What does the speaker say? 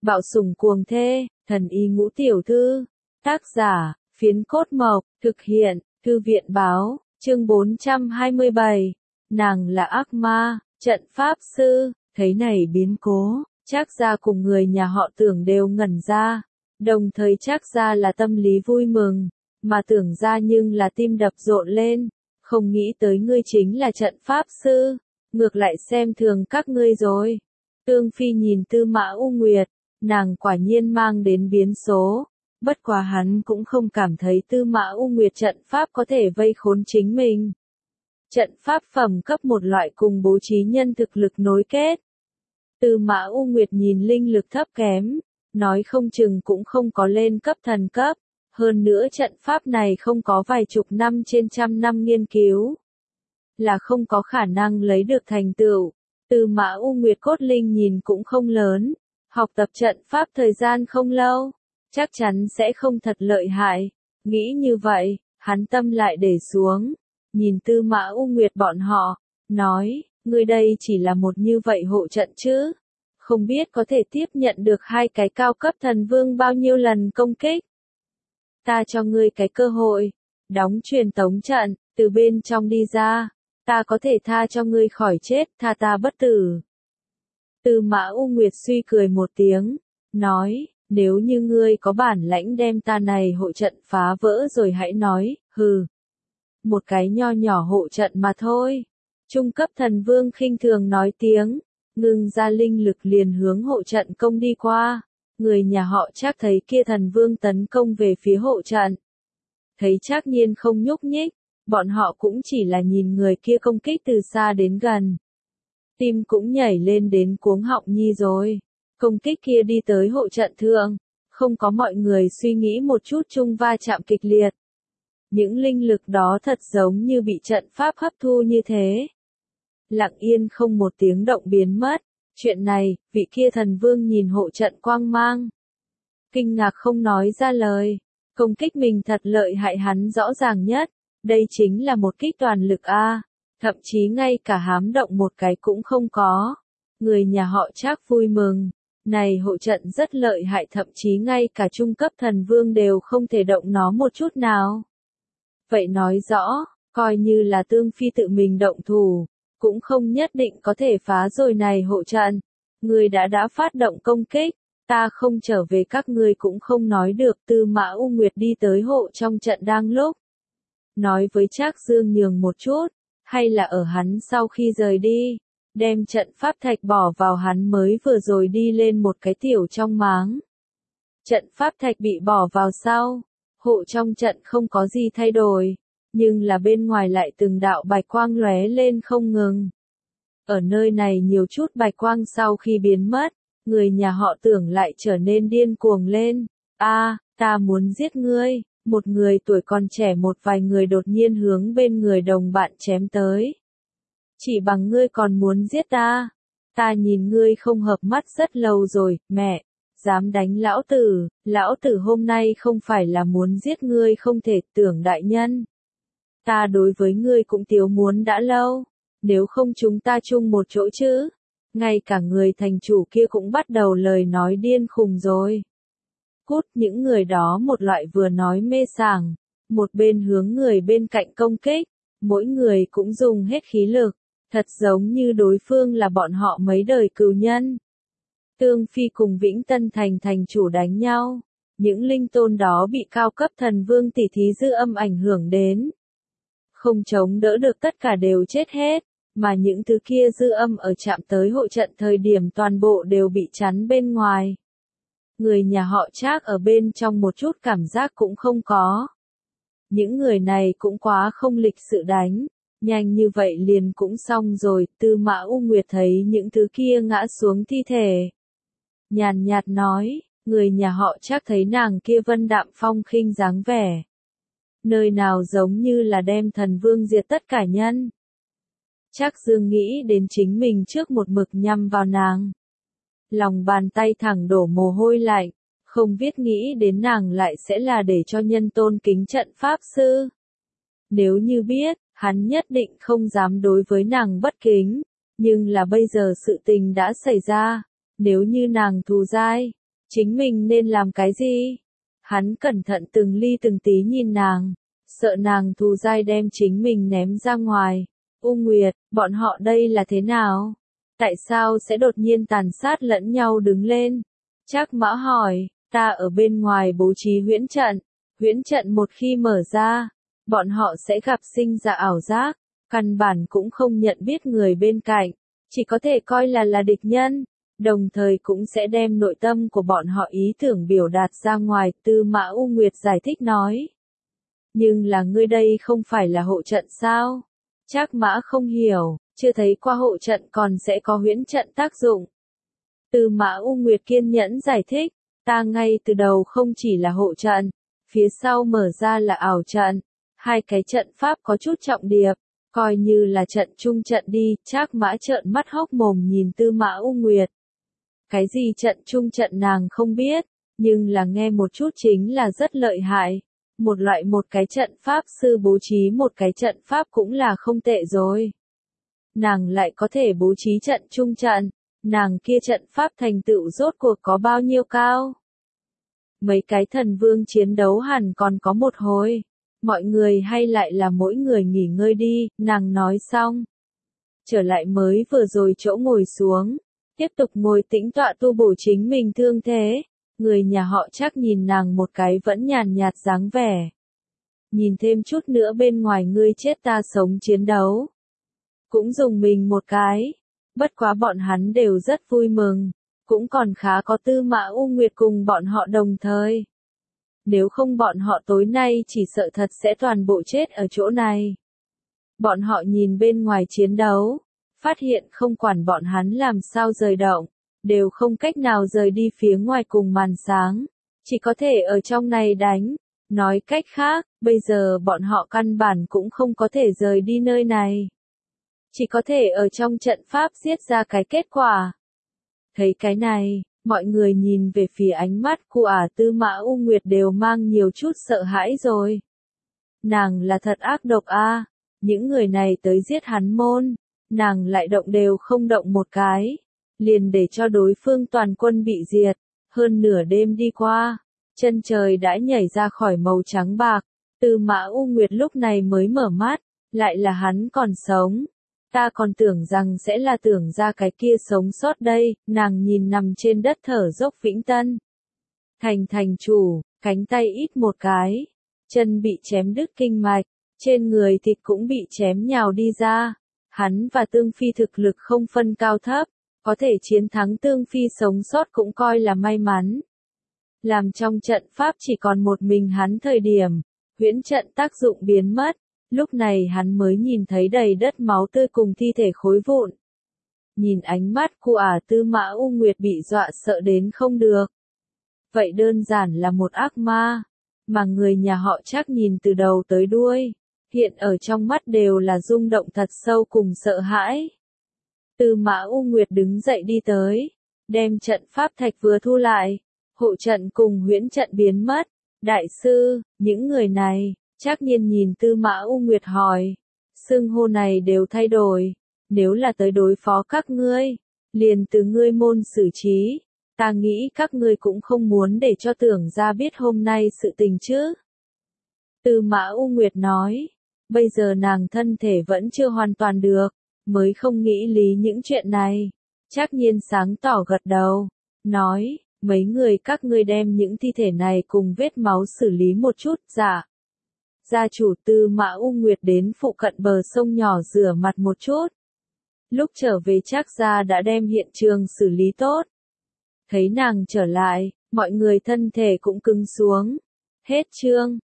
Bạo sủng cuồng thê, thần y ngũ tiểu thư. Tác giả, Phiến Cốt Mộc, thực hiện, Thư viện báo, chương 427. Nàng là ác ma, trận pháp sư, thấy này biến cố, Trác Gia cùng người nhà họ Tưởng đều ngẩn ra. Đồng thời Trác Gia là tâm lý vui mừng, mà Tưởng Gia nhưng là tim đập rộn lên, không nghĩ tới ngươi chính là trận pháp sư, ngược lại xem thường các ngươi rồi. Tương Phi nhìn Tư Mã U Nguyệt, nàng quả nhiên mang đến biến số, bất quá hắn cũng không cảm thấy Tư Mã U Nguyệt trận pháp có thể vây khốn chính mình. Trận pháp phẩm cấp một loại cùng bố trí nhân thực lực nối kết. Tư Mã U Nguyệt nhìn linh lực thấp kém, nói không chừng cũng không có lên cấp thần cấp, hơn nữa trận pháp này không có vài chục năm trên trăm năm nghiên cứu, là không có khả năng lấy được thành tựu. Tư Mã U Nguyệt cốt linh nhìn cũng không lớn, học tập trận pháp thời gian không lâu, chắc chắn sẽ không thật lợi hại. Nghĩ như vậy, hắn tâm lại để xuống, nhìn Tư Mã U Nguyệt bọn họ, nói, ngươi đây chỉ là một như vậy hộ trận chứ, không biết có thể tiếp nhận được hai cái cao cấp thần vương bao nhiêu lần công kích. Ta cho ngươi cái cơ hội, đóng truyền tống trận, từ bên trong đi ra, ta có thể tha cho ngươi khỏi chết, tha ta bất tử. Tư Mã U Nguyệt suy cười một tiếng, nói, nếu như ngươi có bản lãnh đem ta này hộ trận phá vỡ rồi hãy nói, hừ. Một cái nho nhỏ hộ trận mà thôi. Trung cấp thần vương khinh thường nói tiếng, ngưng ra linh lực liền hướng hộ trận công đi qua. Người nhà họ Trác thấy kia thần vương tấn công về phía hộ trận. Thấy Trác Nhiên không nhúc nhích, bọn họ cũng chỉ là nhìn người kia công kích từ xa đến gần. Tim cũng nhảy lên đến cuống họng nhi rồi. Công kích kia đi tới hộ trận thượng, không có mọi người suy nghĩ một chút chung va chạm kịch liệt. Những linh lực đó thật giống như bị trận pháp hấp thu như thế. Lặng yên không một tiếng động biến mất. Chuyện này, vị kia thần vương nhìn hộ trận quang mang. Kinh ngạc không nói ra lời. Công kích mình thật lợi hại hắn rõ ràng nhất. Đây chính là một kích toàn lực a, thậm chí ngay cả hám động một cái cũng không có. Người nhà họ Trác vui mừng. Này hộ trận rất lợi hại, thậm chí ngay cả trung cấp thần vương đều không thể động nó một chút nào. Vậy nói rõ, coi như là Tương Phi tự mình động thủ, cũng không nhất định có thể phá rồi này hộ trận. Người đã phát động công kích, ta không trở về các ngươi cũng không nói được. Tư Mã U Nguyệt đi tới hộ trong trận đang lúc. Nói với Trác Dương nhường một chút, hay là ở hắn sau khi rời đi, đem trận pháp thạch bỏ vào hắn mới vừa rồi đi lên một cái tiểu trong máng. Trận pháp thạch bị bỏ vào sau, hộ trong trận không có gì thay đổi, nhưng là bên ngoài lại từng đạo bạch quang lóe lên không ngừng. Ở nơi này nhiều chút bạch quang sau khi biến mất, người nhà họ Tưởng lại trở nên điên cuồng lên. Ta muốn giết ngươi. Một người tuổi còn trẻ một vài người đột nhiên hướng bên người đồng bạn chém tới. Chỉ bằng ngươi còn muốn giết ta? Ta nhìn ngươi không hợp mắt rất lâu rồi, mẹ. Dám đánh lão tử hôm nay không phải là muốn giết ngươi không thể. Tưởng đại nhân. Ta đối với ngươi cũng thiếu muốn đã lâu, nếu không chúng ta chung một chỗ chứ. Ngay cả người thành chủ kia cũng bắt đầu lời nói điên khùng rồi. Cút, những người đó một loại vừa nói mê sảng, một bên hướng người bên cạnh công kích, mỗi người cũng dùng hết khí lực, thật giống như đối phương là bọn họ mấy đời cừu nhân. Tương Phi cùng Vĩnh Tân thành thành chủ đánh nhau, những linh tôn đó bị cao cấp thần vương tỷ thí dư âm ảnh hưởng đến. Không chống đỡ được tất cả đều chết hết, mà những thứ kia dư âm ở chạm tới hộ trận thời điểm toàn bộ đều bị chắn bên ngoài. Người nhà họ Trác ở bên trong một chút cảm giác cũng không có. Những người này cũng quá không lịch sự đánh, nhanh như vậy liền cũng xong rồi. Tư Mã U Nguyệt thấy những thứ kia ngã xuống thi thể, nhàn nhạt nói, người nhà họ Trác thấy nàng kia vân đạm phong khinh dáng vẻ, nơi nào giống như là đem thần vương diệt tất cả nhân. Trác Dương nghĩ đến chính mình trước một mực nhắm vào nàng. Lòng bàn tay thẳng đổ mồ hôi lạnh, không biết nghĩ đến nàng lại sẽ là để cho nhân tôn kính trận pháp sư. Nếu như biết, hắn nhất định không dám đối với nàng bất kính, nhưng là bây giờ sự tình đã xảy ra, nếu như nàng thù dai, chính mình nên làm cái gì? Hắn cẩn thận từng ly từng tí nhìn nàng, sợ nàng thù dai đem chính mình ném ra ngoài. U Nguyệt, bọn họ đây là thế nào? Tại sao sẽ đột nhiên tàn sát lẫn nhau đứng lên? Trác Mã hỏi, ta ở bên ngoài bố trí huyễn trận một khi mở ra, bọn họ sẽ gặp sinh ra ảo giác, căn bản cũng không nhận biết người bên cạnh, chỉ có thể coi là địch nhân, đồng thời cũng sẽ đem nội tâm của bọn họ ý tưởng biểu đạt ra ngoài. Tư Mã U Nguyệt giải thích nói. Nhưng là ngươi đây không phải là hộ trận sao? Trác Mã không hiểu, chưa thấy qua hộ trận còn sẽ có huyễn trận tác dụng. Tư Mã U Nguyệt kiên nhẫn giải thích, ta ngay từ đầu không chỉ là hộ trận, phía sau mở ra là ảo trận, hai cái trận pháp có chút trọng điệp, coi như là trận chung trận đi. Trác Mã trợn mắt hốc mồm nhìn Tư Mã U Nguyệt. Cái gì trận chung trận nàng không biết, nhưng là nghe một chút chính là rất lợi hại. Một cái trận pháp sư bố trí một cái trận pháp cũng là không tệ rồi. Nàng lại có thể bố trí trận chung trận, nàng kia trận pháp thành tựu rốt cuộc có bao nhiêu cao? Mấy cái thần vương chiến đấu hẳn còn có một hồi. Mọi người hay lại là mỗi người nghỉ ngơi đi, nàng nói xong. Trở lại mới vừa rồi chỗ ngồi xuống, tiếp tục ngồi tĩnh tọa tu bổ chính mình thương thế. Người nhà họ Trác nhìn nàng một cái vẫn nhàn nhạt dáng vẻ. Nhìn thêm chút nữa bên ngoài ngươi chết ta sống chiến đấu. Cũng dùng mình một cái. Bất quá bọn hắn đều rất vui mừng. Cũng còn khá có Tư Mã U Nguyệt cùng bọn họ đồng thời. Nếu không bọn họ tối nay chỉ sợ thật sẽ toàn bộ chết ở chỗ này. Bọn họ nhìn bên ngoài chiến đấu, phát hiện không quản bọn hắn làm sao rời động, đều không cách nào rời đi phía ngoài cùng màn sáng, chỉ có thể ở trong này đánh. Nói cách khác, bây giờ bọn họ căn bản cũng không có thể rời đi nơi này. Chỉ có thể ở trong trận pháp giết ra cái kết quả. Thấy cái này, mọi người nhìn về phía ánh mắt của Tư Mã U Nguyệt đều mang nhiều chút sợ hãi rồi. Nàng là thật ác độc a, những người này tới giết hắn môn, nàng lại động đều không động một cái, liền để cho đối phương toàn quân bị diệt. Hơn nửa đêm đi qua, chân trời đã nhảy ra khỏi màu trắng bạc, Tư Mã U Nguyệt lúc này mới mở mắt, lại là hắn còn sống. Ta còn tưởng rằng sẽ là tưởng ra cái kia sống sót đây. Nàng nhìn nằm trên đất thở dốc Vĩnh Tân. Thành chủ, cánh tay ít một cái, chân bị chém đứt kinh mạch, trên người thịt cũng bị chém nhào đi ra. Hắn và Tương Phi thực lực không phân cao thấp, có thể chiến thắng Tương Phi sống sót cũng coi là may mắn. Làm trong trận pháp chỉ còn một mình hắn thời điểm, huyễn trận tác dụng biến mất. Lúc này hắn mới nhìn thấy đầy đất máu tươi cùng thi thể khối vụn. Nhìn ánh mắt của Tư Mã U Nguyệt bị dọa sợ đến không được. Vậy đơn giản là một ác ma, mà người nhà họ Trác nhìn từ đầu tới đuôi, hiện ở trong mắt đều là rung động thật sâu cùng sợ hãi. Tư Mã U Nguyệt đứng dậy đi tới, đem trận pháp thạch vừa thu lại, hộ trận cùng huyễn trận biến mất. Đại sư, những người này. Trác Nhiên nhìn Tư Mã U Nguyệt hỏi, xưng hô này đều thay đổi, nếu là tới đối phó các ngươi, liền từ ngươi môn xử trí, ta nghĩ các ngươi cũng không muốn để cho tưởng ra biết hôm nay sự tình chứ. Tư Mã U Nguyệt nói, bây giờ nàng thân thể vẫn chưa hoàn toàn được, mới không nghĩ lý những chuyện này. Trác Nhiên sáng tỏ gật đầu, nói, mấy người các ngươi đem những thi thể này cùng vết máu xử lý một chút. Dạ. Gia chủ Tư Mã U Nguyệt đến phụ cận bờ sông nhỏ rửa mặt một chút. Lúc trở về Trác gia đã đem hiện trường xử lý tốt. Thấy nàng trở lại, mọi người thân thể cũng cứng xuống. Hết chương.